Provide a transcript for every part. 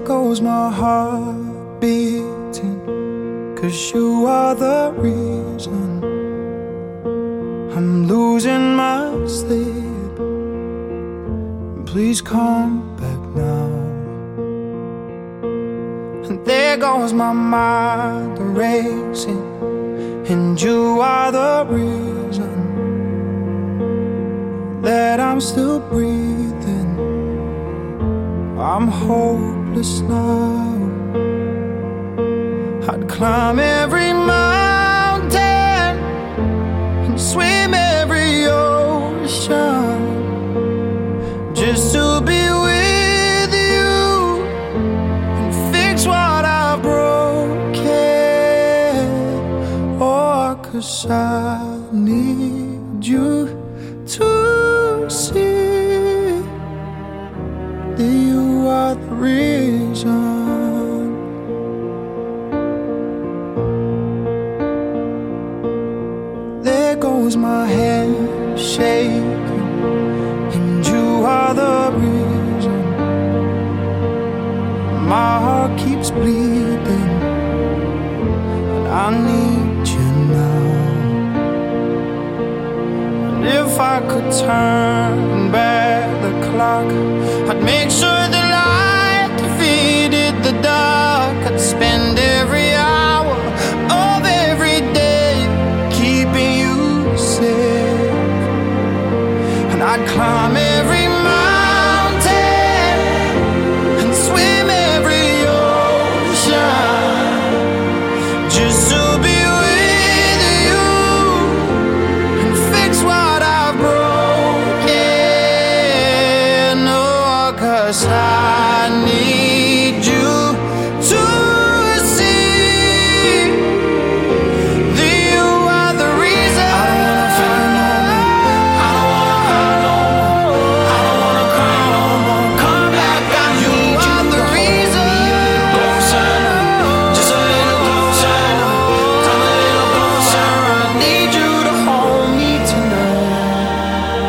goes my heart beating, 'cause you are the reason I'm losing my sleep. Please come back now. And there goes my mind racing, and you are the reason that I'm still breathing. I'm hopeless now. I'd climb every mountain and swim every ocean just to be with you and fix what I've broken. Oh, 'cause I need you to see that you are the reason. There goes my hand shaking, and you are the reason. My heart keeps bleeding, and I need you now. And if I could turn back the clock, I'd make sure the light defeated the dark. I'd spend every hour of every day keeping you safe, and I'd climb every mountain and swim every ocean just to be with you and fix what I've broken. Oh, 'cause I need you to see that you are the reason. I don't wanna fight no more. I don't wanna cry no more. Come back, I need you. The reason. Closer, just a little closer. Come a little closer. I need you to hold me tonight.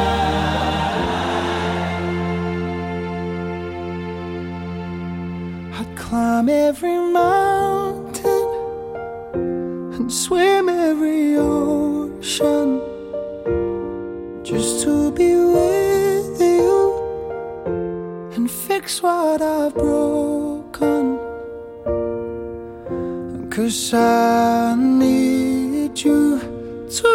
I'd climb every mountain and swim every ocean just to be with you and fix what I've broken. 'Cause I need you to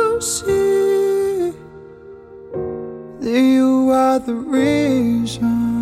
see that you are the reason.